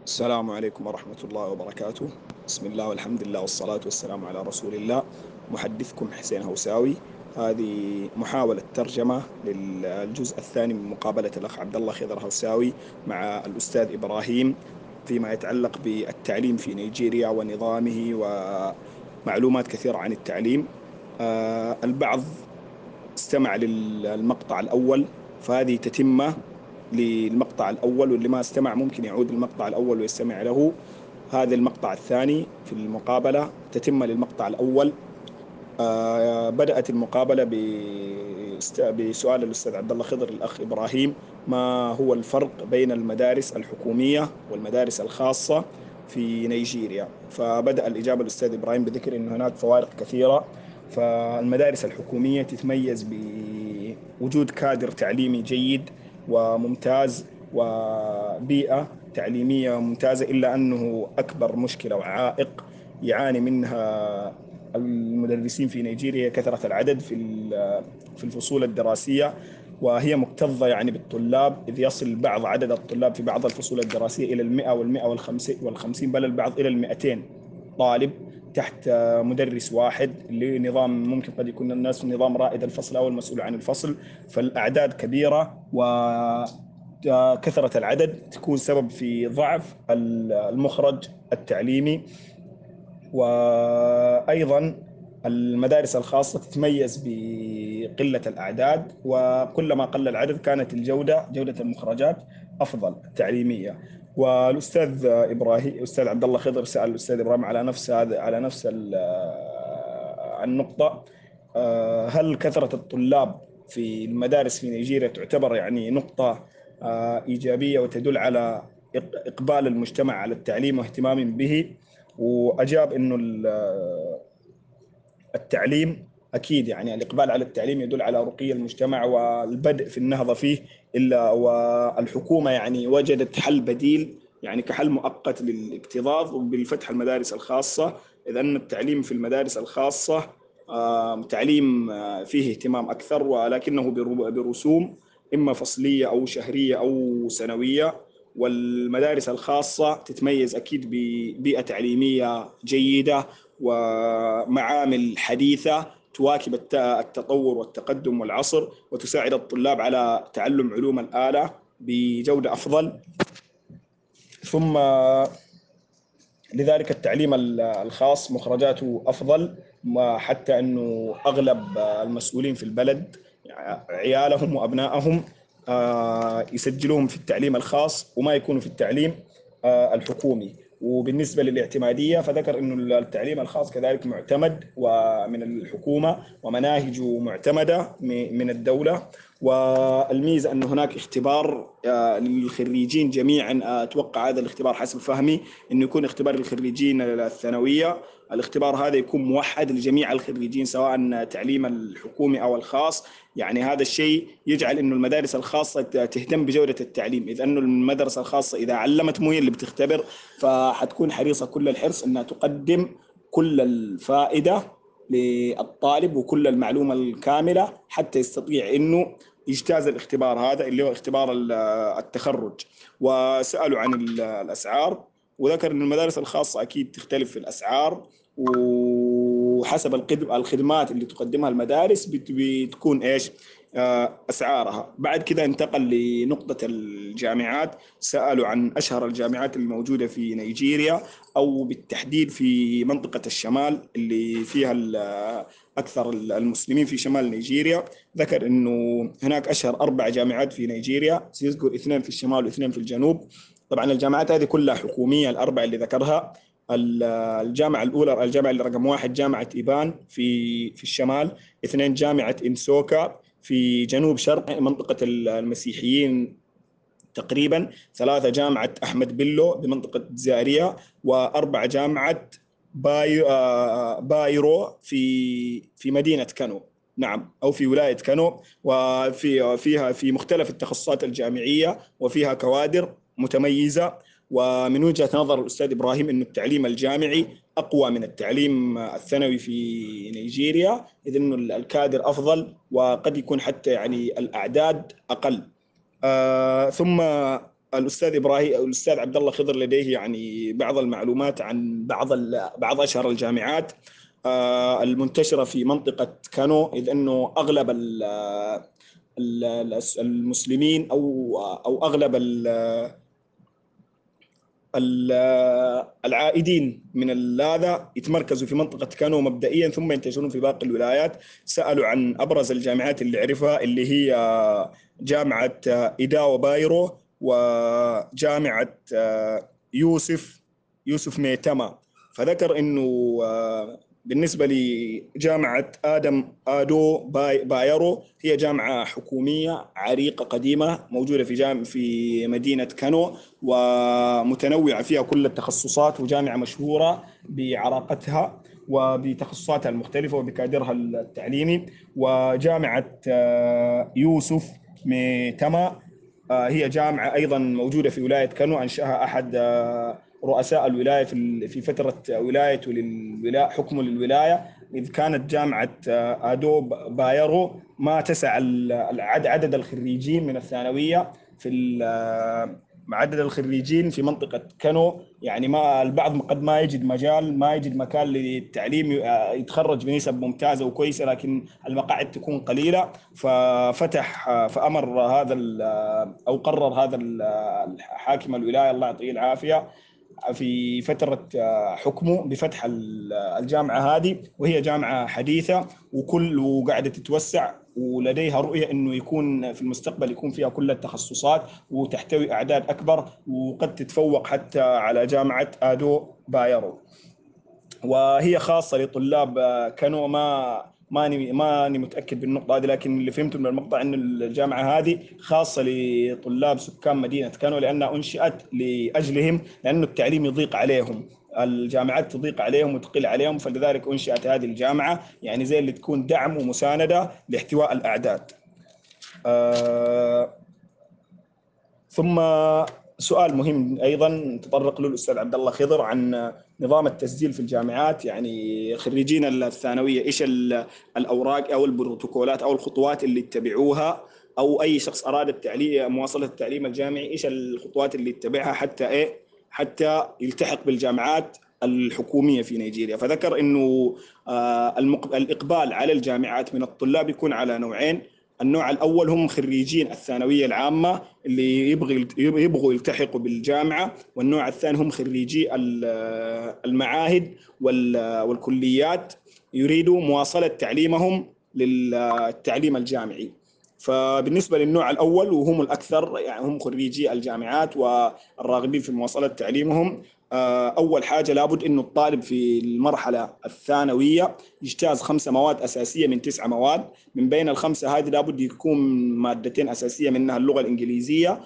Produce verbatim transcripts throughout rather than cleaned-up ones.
السلام عليكم ورحمة الله وبركاته. بسم الله والحمد لله والصلاة والسلام على رسول الله. محدثكم حسين هوساوي. هذه محاولة ترجمة للجزء الثاني من مقابلة الأخ عبد الله خضر هوساوي مع الأستاذ إبراهيم فيما يتعلق بالتعليم في نيجيريا ونظامه ومعلومات كثيرة عن التعليم. آه، البعض استمع للمقطع الأول، فهذه تتمة للمقطع الأول، واللي ما استمع ممكن يعود المقطع الأول ويستمع له. هذا المقطع الثاني في المقابلة تتمة للمقطع الأول. آه بدأت المقابلة بسؤال الأستاذ عبد الله خضر الأخ إبراهيم: ما هو الفرق بين المدارس الحكومية والمدارس الخاصة في نيجيريا؟ فبدأ الإجابة الأستاذ إبراهيم بذكر أن هناك فوارق كثيرة. فالمدارس الحكومية تتميز بوجود كادر تعليمي جيد وممتاز وبيئة تعليمية ممتازة، إلا أنه أكبر مشكلة وعائق يعاني منها المدرسين في نيجيريا كثرة العدد في في الفصول الدراسية، وهي مكتظة يعني بالطلاب، إذ يصل بعض عدد الطلاب في بعض الفصول الدراسية إلى المئة والمئة والخمسين، بل البعض إلى المئتين طالب تحت مدرس واحد لنظام ممكن قد يكون الناس في نظام رائد الفصل أو المسؤول عن الفصل. فالأعداد كبيرة وكثرة العدد تكون سبب في ضعف المخرج التعليمي. وأيضا المدارس الخاصة تتميز بقلة الأعداد، وكلما قل العدد كانت الجودة جودة المخرجات أفضل التعليمية. والأستاذ إبراهيم الأستاذ عبد الله خضر سأل الأستاذ إبراهيم على نفس هذا على نفس النقطة: هل كثرة الطلاب في المدارس في نيجيريا تعتبر يعني نقطة إيجابية وتدل على إقبال المجتمع على التعليم واهتمام به؟ وأجاب أنه التعليم أكيد يعني الإقبال على التعليم يدل على رقي المجتمع والبدء في النهضة فيه، إلا والحكومة يعني وجدت حل بديل يعني كحل مؤقت للاكتظاظ بالفتح المدارس الخاصة، إذ أن التعليم في المدارس الخاصة تعليم فيه اهتمام أكثر، ولكنه برسوم إما فصلية أو شهرية أو سنوية. والمدارس الخاصة تتميز أكيد ببيئة تعليمية جيدة ومعامل حديثة تواكب التطور والتقدم والعصر، وتساعد الطلاب على تعلم علوم الآلة بجودة أفضل. ثم لذلك التعليم الخاص مخرجاته أفضل، حتى أنه أغلب المسؤولين في البلد عيالهم وأبنائهم يسجلوهم في التعليم الخاص وما يكونوا في التعليم الحكومي. وبالنسبة للاعتمادية فذكر أنه التعليم الخاص كذلك معتمد ومن الحكومة ومناهجه معتمدة من الدولة. والميزة أن هناك اختبار للخريجين جميعا، أتوقع هذا الاختبار حسب فهمي أنه يكون اختبار للخريجين الثانوية. الاختبار هذا يكون موحد لجميع الخريجين سواء تعليم الحكومي أو الخاص. يعني هذا الشيء يجعل أنه المدارس الخاصة تهتم بجودة التعليم، إذ أنه المدرسة الخاصة إذا علمت مو هي اللي بتختبر، فحتكون حريصة كل الحرص أنها تقدم كل الفائدة للطالب وكل المعلومة الكاملة حتى يستطيع أنه يجتاز الاختبار هذا اللي هو اختبار التخرج. وسألوا عن الأسعار، وذكر أن المدارس الخاصة أكيد تختلف في الأسعار، وحسب الخدمات اللي تقدمها المدارس بتكون إيش أسعارها. بعد كده انتقل لنقطة الجامعات، سألوا عن أشهر الجامعات الموجودة في نيجيريا، أو بالتحديد في منطقة الشمال اللي فيها أكثر المسلمين في شمال نيجيريا. ذكر أنه هناك أشهر أربع جامعات في نيجيريا، سيذكر اثنين في الشمال واثنين في الجنوب. طبعا الجامعات هذه كلها حكومية، الأربع اللي ذكرها. الجامعة الأولى الجامعة اللي رقم واحد جامعة إيبان في في الشمال، اثنين جامعة إنسوكا في جنوب شرق منطقة المسيحيين تقريبا، ثلاثة جامعة أحمد بيلو بمنطقة زاريا، وأربعة جامعة بايرو, بايرو في في مدينة كانو، نعم، أو في ولاية كانو، وفي فيها في مختلف التخصصات الجامعية وفيها كوادر متميزة. ومن وجهة نظر الأستاذ إبراهيم أن التعليم الجامعي أقوى من التعليم الثانوي في نيجيريا، إذ أنه الكادر أفضل وقد يكون حتى يعني الأعداد أقل. آه ثم الأستاذ إبراهيم الأستاذ عبد الله خضر لديه يعني بعض المعلومات عن بعض بعض أشهر الجامعات المنتشرة في منطقة كانو، إذ أنه أغلب المسلمين أو أو أغلب العائدين من هذا يتمركزوا في منطقة كانو مبدئيا، ثم ينتشرون في باقي الولايات. سألوا عن أبرز الجامعات اللي عرفها، اللي هي جامعة إيداو بايرو، وجامعة يوسف يوسف ميتما. فذكر إنه بالنسبة لجامعة آدم آدو باي بايرو هي جامعة حكومية عريقة قديمة موجودة في جامعة في مدينة كانو، ومتنوعة فيها كل التخصصات، وجامعة مشهورة بعراقتها وبتخصصاتها المختلفة وبكادرها التعليمي. وجامعة يوسف ميتما هي جامعة أيضا موجودة في ولاية كانو، أنشأها أحد رؤساء الولاية في في فترة ولايته للولاية حكمه للولاية، إذ كانت جامعة آدو بايرو ما تسع عدد الخريجين من الثانوية في عدد الخريجين في منطقة كانو، يعني ما البعض قد ما يجد مجال ما يجد مكان للتعليم يتخرج بنسب ممتازة وكويسة، لكن المقاعد تكون قليلة. ففتح فأمر هذا أو قرر هذا الحاكم الولاية الله يعطيه العافية في فترة حكمه بفتح الجامعة هذه، وهي جامعة حديثة وكل وقاعدة تتوسع، ولديها رؤية أنه يكون في المستقبل يكون فيها كل التخصصات وتحتوي أعداد أكبر، وقد تتفوق حتى على جامعة آدو بايرو. وهي خاصة لطلاب كانوا ما ماني ماني متأكد بالنقطة هذه، لكن اللي فهمته من المقطع أن الجامعة هذه خاصة لطلاب سكان مدينة كانو، لأنها أنشئت لأجلهم، لأنه التعليم يضيق عليهم، الجامعات تضيق عليهم وتقل عليهم، فلذلك أنشئت هذه الجامعة، يعني زي اللي تكون دعم ومساندة لاحتواء الأعداد. آه ثم سؤال مهم أيضا تطرق له الأستاذ عبد الله خضر عن نظام التسجيل في الجامعات، يعني خريجين الثانوية إيش الأوراق أو البروتوكولات أو الخطوات اللي يتبعوها، أو أي شخص أراد التعليم مواصلة التعليم الجامعي إيش الخطوات اللي يتبعها حتى إيه حتى يلتحق بالجامعات الحكومية في نيجيريا. فذكر إنه الإقبال على الجامعات من الطلاب يكون على نوعين. النوع الأول هم خريجين الثانوية العامة اللي يبغوا يبغوا يلتحقوا بالجامعة، والنوع الثاني هم خريجي المعاهد والكليات يريدوا مواصلة تعليمهم للتعليم الجامعي. فبالنسبة للنوع الأول وهم الأكثر، يعني هم خريجي الجامعات والراغبين في مواصلة تعليمهم، أول حاجة لابد إنه الطالب في المرحلة الثانوية يجتاز خمسة مواد أساسية من تسعة مواد. من بين الخمسة هذه لابد يكون مادتين أساسية منها اللغة الإنجليزية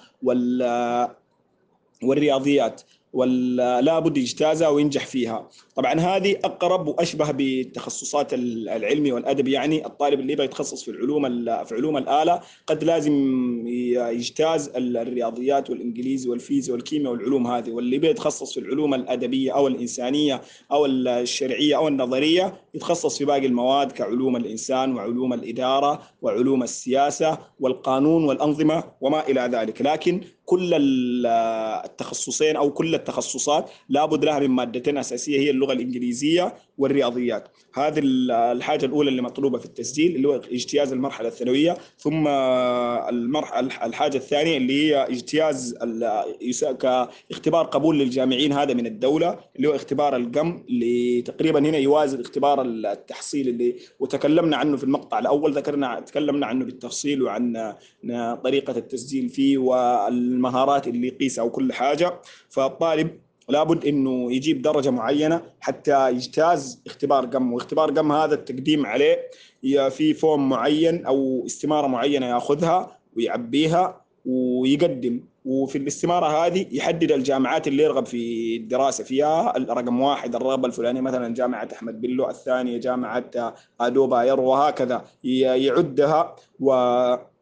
والرياضيات، ولا بد يجتازها وينجح فيها. طبعا هذه أقرب وأشبه بالتخصصات العلمي والأدب، يعني الطالب اللي يبغى يتخصص في العلوم في علوم الآلة قد لازم يجتاز الرياضيات والإنجليزي والفيزياء والكيمياء والعلوم هذه، واللي يبغى يتخصص في العلوم الأدبية أو الإنسانية أو الشرعية أو النظرية يتخصص في باقي المواد كعلوم الإنسان وعلوم الإدارة وعلوم السياسة والقانون والأنظمة وما إلى ذلك. لكن كل التخصصين أو كل التخصصات لابد لها من مادتين أساسية هي اللغة الإنجليزية والرياضيات. هذه الحاجة الأولى اللي مطلوبة في التسجيل اللي هو اجتياز المرحلة الثانوية. ثم المرحلة الحاجة الثانية اللي هي اجتياز كاختبار قبول للجامعين هذا من الدولة، اللي هو اختبار القم، اللي تقريبا هنا يوازي اختبار التحصيل اللي وتكلمنا عنه في المقطع الأول، ذكرنا تكلمنا عنه بالتفصيل وعن طريقة التسجيل فيه والمهارات اللي يقيسها وكل حاجة. فالطالب لابد انه يجيب درجه معينه حتى يجتاز اختبار قم، واختبار قم هذا التقديم عليه في فورم معين او استماره معينه ياخذها ويعبيها ويقدم، وفي الاستماره هذه يحدد الجامعات اللي يرغب في الدراسه فيها، رقم واحد الرغبه الفلانيه مثلا جامعه احمد بيلو، الثانيه جامعه آدو بايرو، وهكذا يعدها و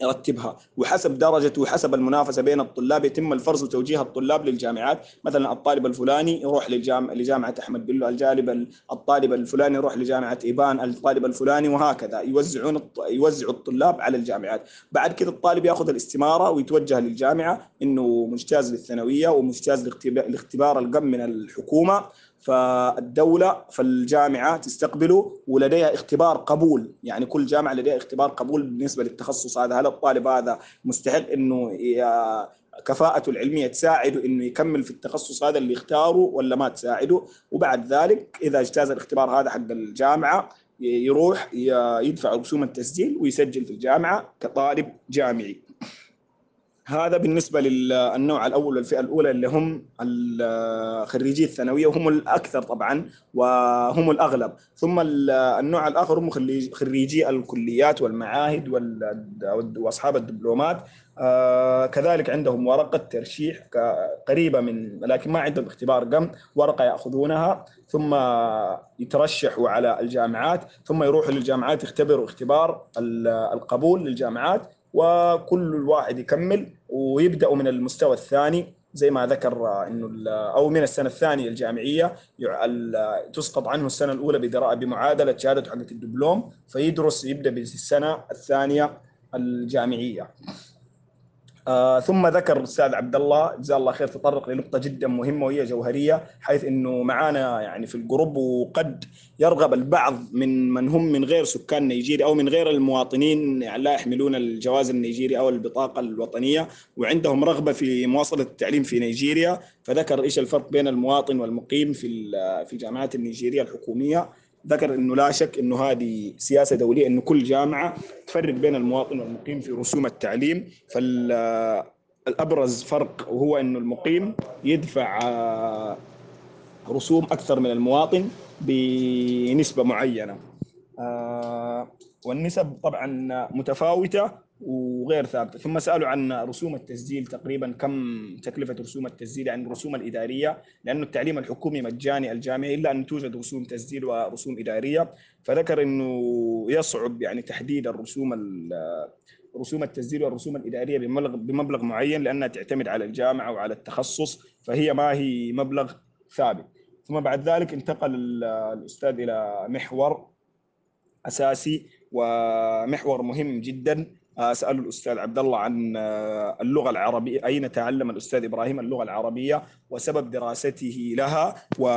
يرتبها، وحسب درجة وحسب المنافسة بين الطلاب يتم الفرز وتوجيه الطلاب للجامعات. مثلا الطالب الفلاني يروح لجامعة لجامعة أحمد بيلو، الجانب الطالب الفلاني يروح لجامعة إيبان، الطالب الفلاني، وهكذا يوزعون يوزعوا الطلاب على الجامعات. بعد كده الطالب يأخذ الاستمارة ويتوجه للجامعة إنه مجتاز للثانوية ومجتاز لاختبار القم من الحكومة، فالدولة فالجامعة تستقبله ولديها اختبار قبول. يعني كل جامعة لديها اختبار قبول بالنسبة للتخصص هذا، هل الطالب هذا مستحق إنه كفاءته العلمية تساعده إنه يكمل في التخصص هذا اللي اختاره ولا ما تساعده. وبعد ذلك إذا اجتاز الاختبار هذا حق الجامعة يروح يدفع رسوم التسجيل ويسجل في الجامعة كطالب جامعي. هذا بالنسبة للنوع الأول والفئة الأولى اللي هم خريجي الثانوية، وهم الأكثر طبعا وهم الأغلب. ثم النوع الآخر هم خريجي الكليات والمعاهد وأصحاب الدبلومات. آه كذلك عندهم ورقة ترشيح قريبة من، لكن ما عندهم اختبار قم، ورقة يأخذونها ثم يترشحوا على الجامعات، ثم يروحوا للجامعات يختبروا اختبار القبول للجامعات، وكل الواحد يكمل ويبدأوا من المستوى الثاني زي ما ذكر انه او من السنه الثانيه الجامعيه تسقط عنه السنه الاولى بمعادله شهاده حقت الدبلوم، فيدرس يبدا بالسنه الثانيه الجامعيه. آه ثم ذكر الاستاذ عبد الله جزاه الله خير تطرق لنقطه جدا مهمه وهي جوهريه، حيث انه معانا يعني في الجروب وقد يرغب البعض من من هم من غير سكان نيجيريا او من غير المواطنين يعني لا يحملون الجواز النيجيري او البطاقه الوطنيه وعندهم رغبه في مواصله التعليم في نيجيريا. فذكر ايش الفرق بين المواطن والمقيم في في الجامعات النيجيريه الحكوميه. ذكر انه لا شك انه هذه سياسه دوليه، انه كل جامعه تفرق بين المواطن والمقيم في رسوم التعليم. فالابرز فرق وهو انه المقيم يدفع رسوم اكثر من المواطن بنسبه معينه، والنسب طبعا متفاوته وغير ثابته. ثم سالوا عن رسوم التسجيل، تقريبا كم تكلفه رسوم التسجيل، يعني الرسوم الاداريه، لانه التعليم الحكومي مجاني الجامعي الا ان توجد رسوم تسجيل ورسوم اداريه. فذكر انه يصعب يعني تحديد الرسوم رسوم التسجيل والرسوم الاداريه بمبلغ بمبلغ معين، لانها تعتمد على الجامعه وعلى التخصص، فهي ما هي مبلغ ثابت. ثم بعد ذلك انتقل الاستاذ الى محور اساسي ومحور مهم جدا. سأل الأستاذ عبد الله عن اللغة العربية، أين تعلم الأستاذ إبراهيم اللغة العربية وسبب دراسته لها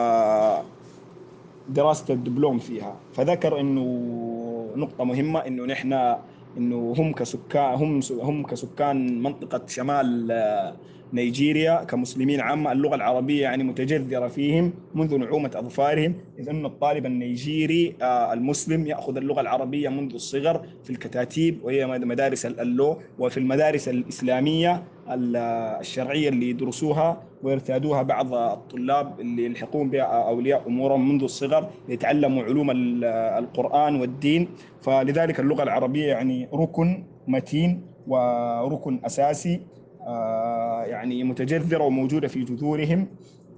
ودراسة الدبلوم فيها. فذكر إنه نقطة مهمة، إنه نحن إنه هم كسكان هم هم كسكان منطقة شمال نيجيريا كمسلمين عامة اللغة العربية يعني متجذرة فيهم منذ نعومة أظفارهم، إذ أن الطالب النيجيري المسلم يأخذ اللغة العربية منذ الصغر في الكتاتيب وهي مدارس اللو، وفي المدارس الإسلامية الشرعية اللي يدرسوها ويرتادوها بعض الطلاب اللي يلحقون بها أولياء أمورهم منذ الصغر ليتعلموا علوم القرآن والدين. فلذلك اللغة العربية يعني ركن متين وركن أساسي يعني متجذرة وموجودة في جذورهم.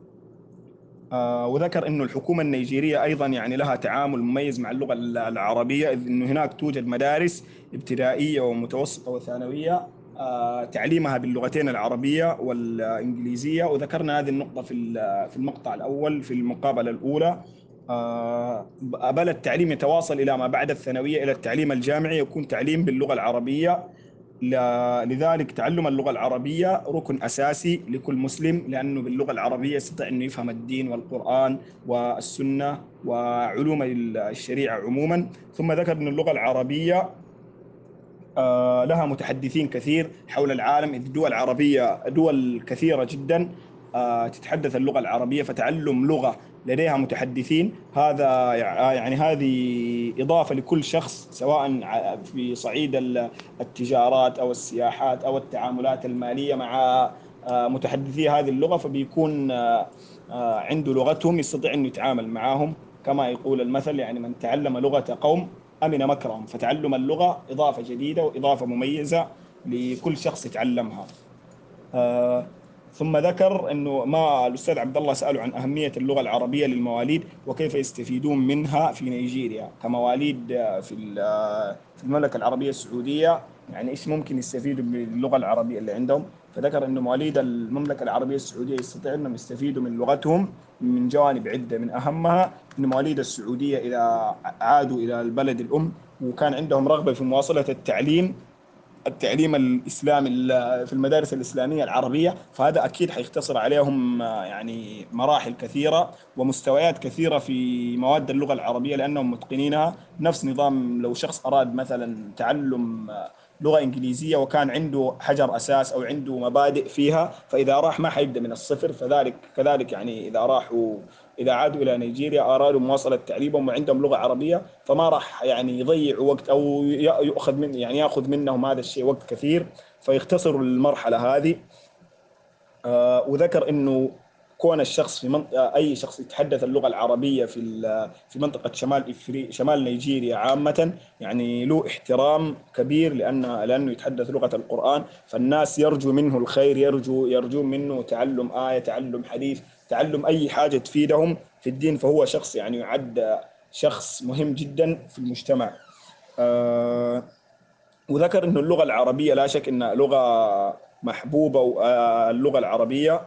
وذكر أنه الحكومة النيجيرية أيضا يعني لها تعامل مميز مع اللغة العربية، إذ أنه هناك توجد مدارس ابتدائية ومتوسطة وثانوية تعليمها باللغتين العربية والإنجليزية، وذكرنا هذه النقطة في في المقطع الأول في المقابلة الأولى. بل التعليم يتواصل إلى ما بعد الثانوية إلى التعليم الجامعي يكون تعليم باللغة العربية. لذلك تعلم اللغة العربية ركن أساسي لكل مسلم، لأنه باللغة العربية يستطيع أن يفهم الدين والقرآن والسنة وعلوم الشريعة عموما. ثم ذكر أن اللغة العربية لها متحدثين كثير حول العالم، إذ دول عربية دول كثيرة جدا تتحدث اللغة العربية، فتعلم لغة لديها متحدثين هذا يعني هذه إضافة لكل شخص سواء في صعيد التجارات أو السياحات أو التعاملات المالية مع متحدثي هذه اللغة، فبيكون عنده لغتهم يستطيع أن يتعامل معهم. كما يقول المثل يعني من تعلم لغة قوم أمن مكرهم، فتعلم اللغة إضافة جديدة وإضافة مميزة لكل شخص يتعلمها. آه ثم ذكر أنه ما الأستاذ عبد الله سأله عن أهمية اللغة العربية للمواليد وكيف يستفيدون منها في نيجيريا كمواليد في في المملكة العربية السعودية. يعني إيش ممكن يستفيدوا باللغة العربية اللي عندهم. فذكر أن مواليد المملكة العربية السعودية يستطيعون أنهم يستفيدوا من لغتهم من جوانب عدة، من أهمها أن مواليد السعودية إذا عادوا إلى البلد الأم وكان عندهم رغبة في مواصلة التعليم التعليم الإسلامي في المدارس الإسلامية العربية، فهذا أكيد حيختصر عليهم يعني مراحل كثيرة ومستويات كثيرة في مواد اللغة العربية لأنهم متقنينها. نفس نظام لو شخص أراد مثلا تعلم لغة إنجليزية وكان عنده حجر أساس أو عنده مبادئ فيها، فإذا راح ما حيبدأ من الصفر. فذلك كذلك يعني إذا راحوا إذا عادوا إلى نيجيريا أرادوا مواصلة تعليمهم وعندهم لغة عربية، فما راح يعني يضيع وقت أو يأخذ من يعني يأخذ منهم هذا الشيء وقت كثير، فيختصروا المرحلة هذه. آه وذكر انه كون الشخص في منطقة اي شخص يتحدث اللغة العربية في في منطقة شمال افريقيا شمال نيجيريا عامة يعني له احترام كبير، لان لانه يتحدث لغة القرآن، فالناس يرجو منه الخير، يرجو يرجون منه تعلم آية، تعلم حديث، تعلم اي حاجة تفيدهم في الدين. فهو شخص يعني يعد شخص مهم جدا في المجتمع. آه وذكر انه اللغة العربية لا شك انها لغة محبوبة، واللغة العربية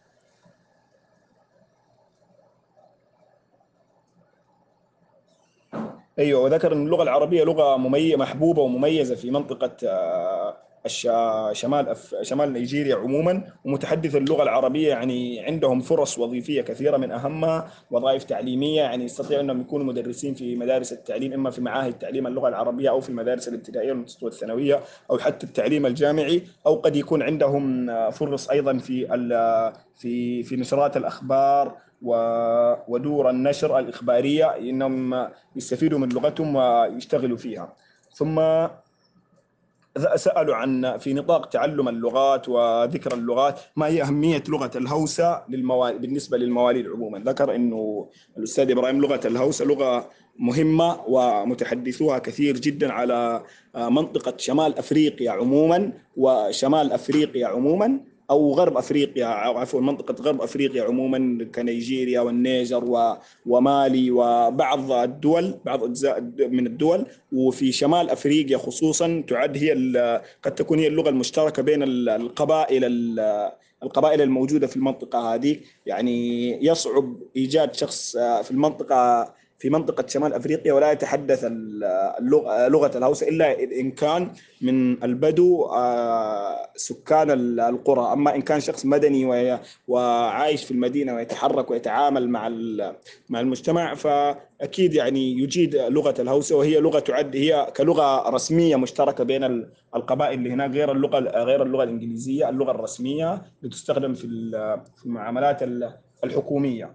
ايوه، وذكر ان اللغه العربيه لغه مميزه محبوبه ومميزه في منطقه آه، الش- شمال أف- شمال نيجيريا عموما. ومتحدث اللغه العربيه يعني عندهم فرص وظيفيه كثيره، من اهمها وظائف تعليميه، يعني يستطيعوا انهم يكونوا مدرسين في مدارس التعليم، اما في معاهد تعليم اللغه العربيه او في المدارس الابتدائيه والمتوسطه والثانويه او حتى التعليم الجامعي، او قد يكون عندهم آه، فرص ايضا في ال- في في نشرات الاخبار و- ودور النشر الإخبارية، إنهم يستفيدوا من لغتهم ويشتغلوا فيها. ثم سألوا عن في نطاق تعلم اللغات وذكر اللغات ما هي أهمية لغة الهوسة للمواليد بالنسبة للمواليد عموما. ذكر أنه الأستاذ إبراهيم لغة الهوسة لغة مهمة ومتحدثوها كثير جدا على منطقة شمال أفريقيا عموما وشمال أفريقيا عموما، أو غرب أفريقيا، عفوا منطقة غرب أفريقيا عموما كنيجيريا والنيجر و- ومالي وبعض الدول، بعض أجزاء من الدول. وفي شمال افريقيا خصوصا تعد هي قد تكون هي اللغه المشتركه بين القبائل القبائل الموجوده في المنطقه هذه. يعني يصعب ايجاد شخص في المنطقه في منطقه شمال افريقيا ولا يتحدث اللغه لغه الهوسه الا ان كان من البدو آه، سكان القرى. اما ان كان شخص مدني وي- وعايش في المدينه ويتحرك ويتعامل مع مع المجتمع، فاكيد يعني يجيد لغه الهوسه، وهي لغه تعد هي كلغه رسميه مشتركه بين القبائل اللي هناك، غير اللغه غير اللغه الانجليزيه اللغه الرسميه لتستخدم في في المعاملات الحكوميه.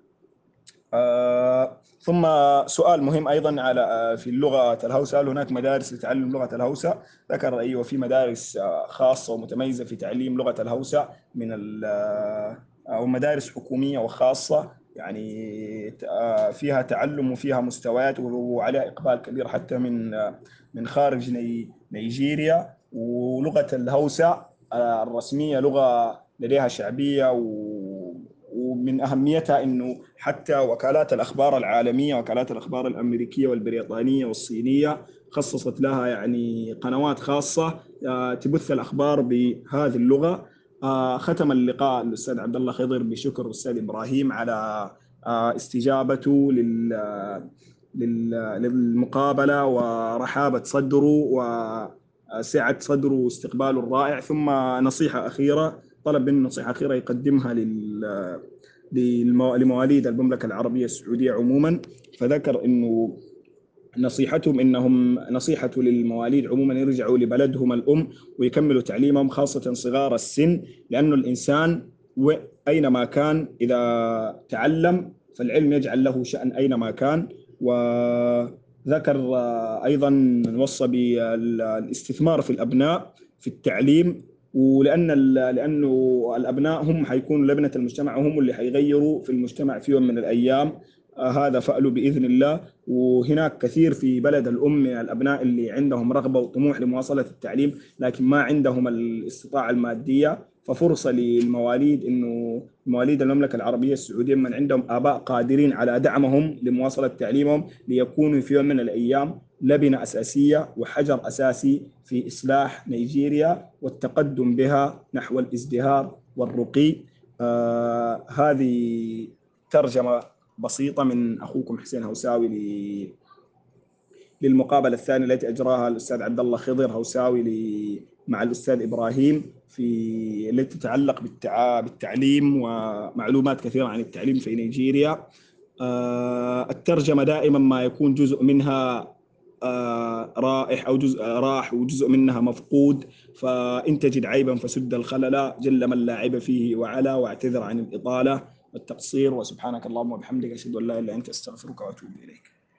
آه ثم سؤال مهم ايضا على آه في اللغه الهوسه، هل هناك مدارس لتعلم لغه الهوسه؟ ذكر ايوه في مدارس آه خاصه ومتميزه في تعليم لغه الهوسه من ال آه او مدارس حكوميه وخاصه، يعني آه فيها تعلم وفيها مستويات وعليها اقبال كبير حتى من آه من خارج ني نيجيريا. ولغه الهوسه آه الرسميه لغه لديها شعبيه، و ومن أهميتها أنه حتى وكالات الأخبار العالمية، وكالات الأخبار الأمريكية والبريطانية والصينية خصصت لها يعني قنوات خاصة آه، تبث الأخبار بهذه اللغة. آه، ختم اللقاء الأستاذ عبد الله خضر بشكر الأستاذ إبراهيم على آه، استجابته لل للمقابلة ورحابة صدره وسعة صدره واستقباله الرائع. ثم نصيحة أخيرة، طلب منه نصيحة أخيرة يقدمها لل لمواليد المملكة العربية السعودية عموما. فذكر أنه نصيحتهم انهم نصيحته للمواليد عموما يرجعوا لبلدهم الام ويكملوا تعليمهم خاصه صغار السن، لانه الانسان اينما كان اذا تعلم فالعلم يجعل له شأن اينما كان. وذكر ايضا وصى بالاستثمار في الابناء في التعليم، ولان لانه الابناء هم حيكونوا لبنه المجتمع وهم اللي حيغيروا في المجتمع في يوم من الايام. آه هذا فعله باذن الله. وهناك كثير في بلد الأم من الأبناء اللي عندهم رغبة وطموح لمواصلة التعليم لكن ما عندهم الاستطاعة المادية، ففرصة للمواليد إنه مواليد المملكة العربية السعودية من عندهم آباء قادرين على دعمهم لمواصلة تعليمهم ليكونوا في يوم من الأيام لبنة أساسية وحجر أساسي في إصلاح نيجيريا والتقدم بها نحو الازدهار والرقي. آه هذه ترجمة بسيطة من أخوكم حسين هوساوي للمقابلة الثانية التي أجراها الأستاذ عبد الله خضر هوساوي مع الأستاذ إبراهيم في التي تتعلق بالتع... بالتعليم ومعلومات كثيرة عن التعليم في نيجيريا. آه الترجمة دائما ما يكون جزء منها آه رائح أو جزء راح وجزء منها مفقود، فإن تجد عيبا فسد الخلل جل من لا عيب فيه وعلا، واعتذر عن الإطالة والتقصير، وسبحانك اللهم وبحمدك أشهد أن لا إله إلا أنت أستغفرك وأتوب إليك.